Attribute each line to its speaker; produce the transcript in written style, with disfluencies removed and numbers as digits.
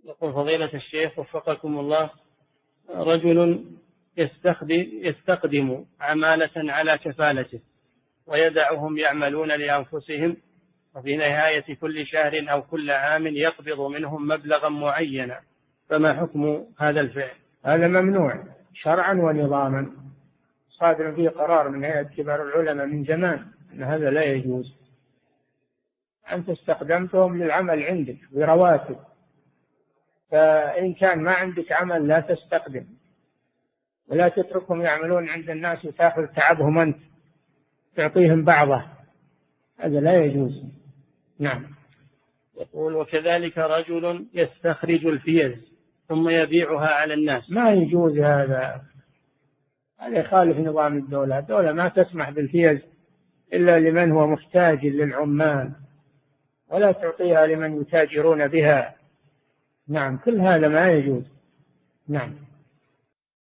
Speaker 1: يقول فضيلة الشيخ وفقكم الله، رجل يستخدم عمالة على كفالته ويدعهم يعملون لأنفسهم، وفي نهاية كل شهر أو كل عام يقبض منهم مبلغا معينا، فما حكم هذا الفعل؟
Speaker 2: هذا ممنوع شرعا ونظاما، صادر فيه قرار من هيئة كبار العلماء من زمان أن هذا لا يجوز. أنت استخدمتهم للعمل عندك برواتب، فإن كان ما عندك عمل لا تستخدم، ولا تتركهم يعملون عند الناس وتأخذ تعبهم أنت تعطيهم بعضه، هذا لا يجوز. نعم.
Speaker 1: يقول وكذلك رجل يستخرج الفيز ثم يبيعها على الناس،
Speaker 2: ما يجوز هذا يخالف نظام الدولة. الدولة ما تسمح بالفيز إلا لمن هو محتاج للعمال، ولا تعطيها لمن يتاجرون بها. نعم، كل هذا ما يجوز. نعم.